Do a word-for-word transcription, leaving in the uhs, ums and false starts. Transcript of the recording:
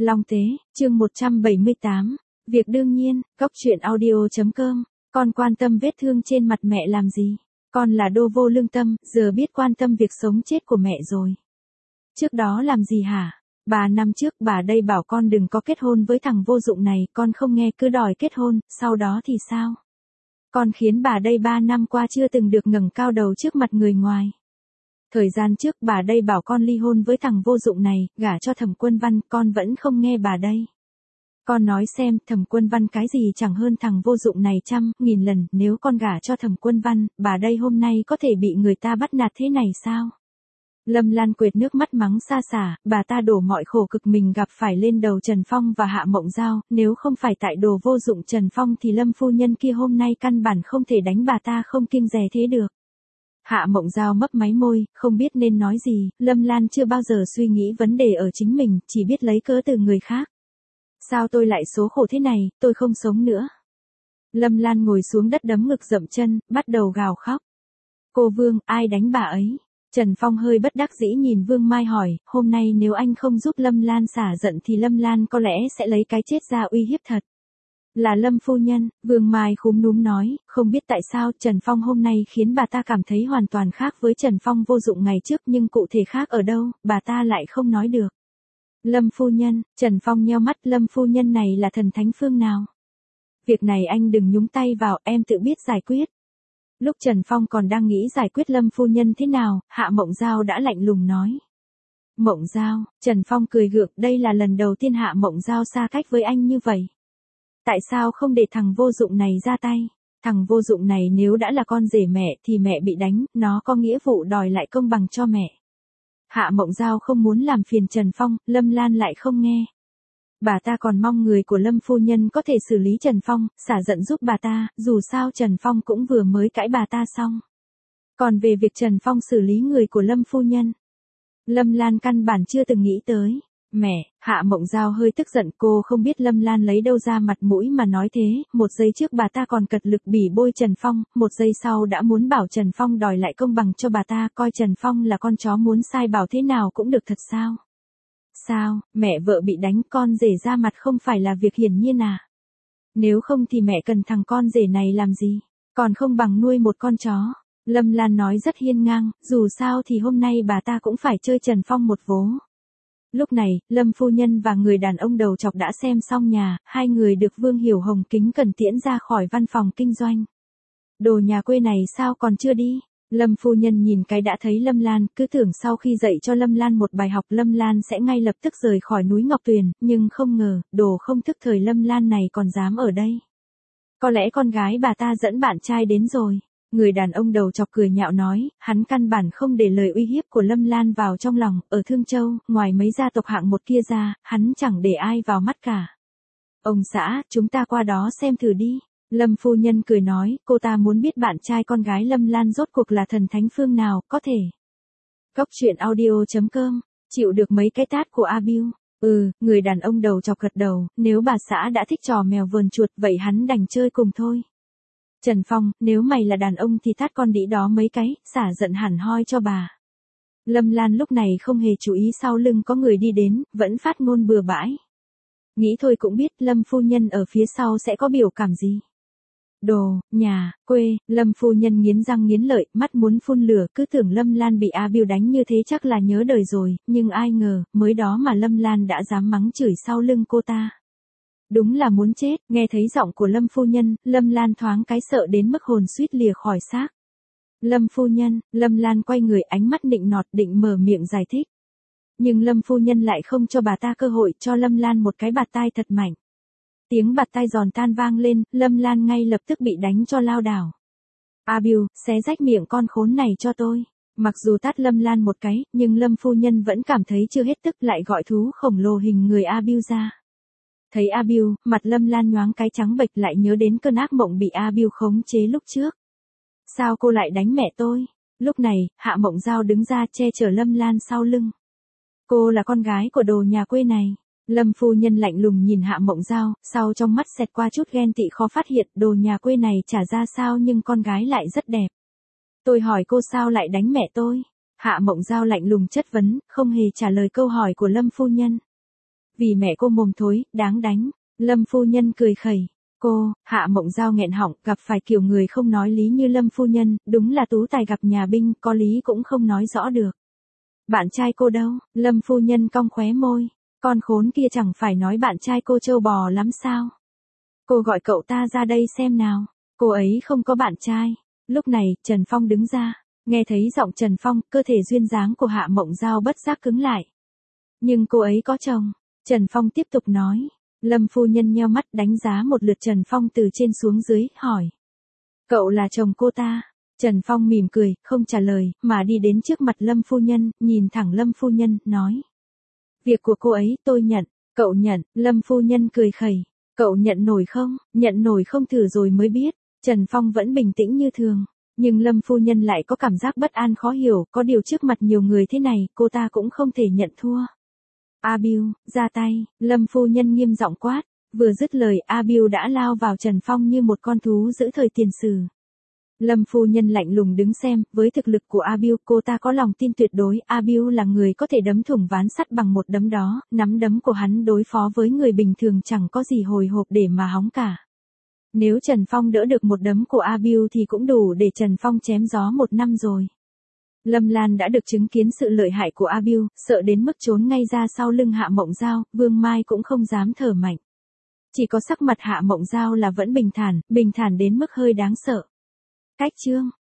Long Tế, chương một trăm bảy mươi tám. Việc đương nhiên, cốc truyện audio chấm com. Con quan tâm vết thương trên mặt mẹ làm gì? Con là đô vô lương tâm, giờ biết quan tâm việc sống chết của mẹ rồi. Trước đó làm gì hả? Ba năm trước bà đây bảo con đừng có kết hôn với thằng vô dụng này, con không nghe cứ đòi kết hôn, sau đó thì sao? Con khiến bà đây ba năm qua chưa từng được ngẩng cao đầu trước mặt người ngoài. Thời gian trước bà đây bảo con ly hôn với thằng vô dụng này, gả cho Thẩm Quân Văn, con vẫn không nghe bà đây. Con nói xem, Thẩm Quân Văn cái gì chẳng hơn thằng vô dụng này trăm, nghìn lần, nếu con gả cho Thẩm Quân Văn, bà đây hôm nay có thể bị người ta bắt nạt thế này sao? Lâm Lan quệt nước mắt mắng xa xả, bà ta đổ mọi khổ cực mình gặp phải lên đầu Trần Phong và Hạ Mộng Giao, nếu không phải tại đồ vô dụng Trần Phong thì Lâm phu nhân kia hôm nay căn bản không thể đánh bà ta không kiêng dè thế được. Hạ Mộng Giao mấp máy môi, không biết nên nói gì, Lâm Lan chưa bao giờ suy nghĩ vấn đề ở chính mình, chỉ biết lấy cớ từ người khác. Sao tôi lại số khổ thế này, tôi không sống nữa. Lâm Lan ngồi xuống đất đấm ngực dậm chân, bắt đầu gào khóc. Cô Vương, ai đánh bà ấy? Trần Phong hơi bất đắc dĩ nhìn Vương Mai hỏi, hôm nay nếu anh không giúp Lâm Lan xả giận thì Lâm Lan có lẽ sẽ lấy cái chết ra uy hiếp thật. Là Lâm phu nhân, Vương Mai khúm núm nói, không biết tại sao Trần Phong hôm nay khiến bà ta cảm thấy hoàn toàn khác với Trần Phong vô dụng ngày trước, nhưng cụ thể khác ở đâu, bà ta lại không nói được. Lâm phu nhân, Trần Phong nheo mắt, Lâm phu nhân này là thần thánh phương nào? Việc này anh đừng nhúng tay vào, em tự biết giải quyết. Lúc Trần Phong còn đang nghĩ giải quyết Lâm phu nhân thế nào, Hạ Mộng Giao đã lạnh lùng nói. Mộng Giao, Trần Phong cười gượng, đây là lần đầu tiên Hạ Mộng Giao xa cách với anh như vậy. Tại sao không để thằng vô dụng này ra tay? Thằng vô dụng này nếu đã là con rể mẹ thì mẹ bị đánh, nó có nghĩa vụ đòi lại công bằng cho mẹ. Hạ Mộng Giao không muốn làm phiền Trần Phong, Lâm Lan lại không nghe. Bà ta còn mong người của Lâm phu nhân có thể xử lý Trần Phong, xả giận giúp bà ta, dù sao Trần Phong cũng vừa mới cãi bà ta xong. Còn về việc Trần Phong xử lý người của Lâm phu nhân, Lâm Lan căn bản chưa từng nghĩ tới. Mẹ, Hạ Mộng Giao hơi tức giận, cô không biết Lâm Lan lấy đâu ra mặt mũi mà nói thế, một giây trước bà ta còn cật lực bỉ bôi Trần Phong, một giây sau đã muốn bảo Trần Phong đòi lại công bằng cho bà ta, coi Trần Phong là con chó muốn sai bảo thế nào cũng được thật sao? Sao, mẹ vợ bị đánh con rể ra mặt không phải là việc hiển nhiên à? Nếu không thì mẹ cần thằng con rể này làm gì? Còn không bằng nuôi một con chó. Lâm Lan nói rất hiên ngang, dù sao thì hôm nay bà ta cũng phải chơi Trần Phong một vố. Lúc này, Lâm phu nhân và người đàn ông đầu chọc đã xem xong nhà, hai người được Vương Hiểu Hồng kính cẩn tiễn ra khỏi văn phòng kinh doanh. Đồ nhà quê này sao còn chưa đi? Lâm phu nhân nhìn cái đã thấy Lâm Lan, cứ tưởng sau khi dạy cho Lâm Lan một bài học Lâm Lan sẽ ngay lập tức rời khỏi núi Ngọc Tuyền, nhưng không ngờ, đồ không thức thời Lâm Lan này còn dám ở đây. Có lẽ con gái bà ta dẫn bạn trai đến rồi. Người đàn ông đầu chọc cười nhạo nói, hắn căn bản không để lời uy hiếp của Lâm Lan vào trong lòng, ở Thương Châu, ngoài mấy gia tộc hạng một kia ra, hắn chẳng để ai vào mắt cả. Ông xã, chúng ta qua đó xem thử đi. Lâm phu nhân cười nói, cô ta muốn biết bạn trai con gái Lâm Lan rốt cuộc là thần thánh phương nào, có thể. Cốc truyện audio chấm com, chịu được mấy cái tát của A Biu. Ừ, người đàn ông đầu chọc gật đầu, nếu bà xã đã thích trò mèo vờn chuột, vậy hắn đành chơi cùng thôi. Trần Phong, nếu mày là đàn ông thì tát con đĩ đó mấy cái, xả giận hẳn hoi cho bà. Lâm Lan lúc này không hề chú ý sau lưng có người đi đến, vẫn phát ngôn bừa bãi. Nghĩ thôi cũng biết Lâm phu nhân ở phía sau sẽ có biểu cảm gì. Đồ, nhà, quê, Lâm phu nhân nghiến răng nghiến lợi, mắt muốn phun lửa, cứ tưởng Lâm Lan bị A Biu đánh như thế chắc là nhớ đời rồi, nhưng ai ngờ, mới đó mà Lâm Lan đã dám mắng chửi sau lưng cô ta. Đúng là muốn chết, nghe thấy giọng của Lâm phu nhân, Lâm Lan thoáng cái sợ đến mức hồn suýt lìa khỏi xác. Lâm phu nhân, Lâm Lan quay người ánh mắt nịnh nọt định mở miệng giải thích. Nhưng Lâm phu nhân lại không cho bà ta cơ hội, cho Lâm Lan một cái bạt tai thật mạnh. Tiếng bạt tai giòn tan vang lên, Lâm Lan ngay lập tức bị đánh cho lao đảo. A Biu, xé rách miệng con khốn này cho tôi. Mặc dù tát Lâm Lan một cái, nhưng Lâm phu nhân vẫn cảm thấy chưa hết tức, lại gọi thú khổng lồ hình người A Biu ra. Thấy A Biu, mặt Lâm Lan nhoáng cái trắng bệch, lại nhớ đến cơn ác mộng bị A Biu khống chế lúc trước. Sao cô lại đánh mẹ tôi? Lúc này, Hạ Mộng Giao đứng ra che chở Lâm Lan sau lưng. Cô là con gái của đồ nhà quê này. Lâm phu nhân lạnh lùng nhìn Hạ Mộng Giao, sau trong mắt xẹt qua chút ghen tị khó phát hiện, đồ nhà quê này chả ra sao nhưng con gái lại rất đẹp. Tôi hỏi cô sao lại đánh mẹ tôi? Hạ Mộng Giao lạnh lùng chất vấn, không hề trả lời câu hỏi của Lâm phu nhân. Vì mẹ cô mồm thối, đáng đánh. Lâm phu nhân cười khẩy. Cô, Hạ Mộng Giao nghẹn họng, gặp phải kiểu người không nói lý như Lâm phu nhân, đúng là tú tài gặp nhà binh, có lý cũng không nói rõ được. Bạn trai cô đâu? Lâm phu nhân cong khóe môi. Con khốn kia chẳng phải nói bạn trai cô trâu bò lắm sao? Cô gọi cậu ta ra đây xem nào. Cô ấy không có bạn trai. Lúc này, Trần Phong đứng ra. Nghe thấy giọng Trần Phong, cơ thể duyên dáng của Hạ Mộng Giao bất giác cứng lại. Nhưng cô ấy có chồng. Trần Phong tiếp tục nói. Lâm phu nhân nheo mắt đánh giá một lượt Trần Phong từ trên xuống dưới, hỏi. Cậu là chồng cô ta? Trần Phong mỉm cười, không trả lời, mà đi đến trước mặt Lâm phu nhân, nhìn thẳng Lâm phu nhân, nói. Việc của cô ấy, tôi nhận. Cậu nhận, Lâm phu nhân cười khẩy. Cậu nhận nổi không? Nhận nổi không thử rồi mới biết. Trần Phong vẫn bình tĩnh như thường. Nhưng Lâm phu nhân lại có cảm giác bất an khó hiểu, có điều trước mặt nhiều người thế này, cô ta cũng không thể nhận thua. A Bưu, ra tay, Lâm phu nhân nghiêm giọng quát. Vừa dứt lời, A Bưu đã lao vào Trần Phong như một con thú giữ thời tiền sử. Lâm phu nhân lạnh lùng đứng xem, với thực lực của A Bưu, cô ta có lòng tin tuyệt đối, A Bưu là người có thể đấm thủng ván sắt bằng một đấm đó, nắm đấm của hắn đối phó với người bình thường chẳng có gì hồi hộp để mà hóng cả. Nếu Trần Phong đỡ được một đấm của A Bưu thì cũng đủ để Trần Phong chém gió một năm rồi. Lâm Lan đã được chứng kiến sự lợi hại của A Bưu, sợ đến mức trốn ngay ra sau lưng Hạ Mộng Giao, Vương Mai cũng không dám thở mạnh. Chỉ có sắc mặt Hạ Mộng Giao là vẫn bình thản, bình thản đến mức hơi đáng sợ. Cách chương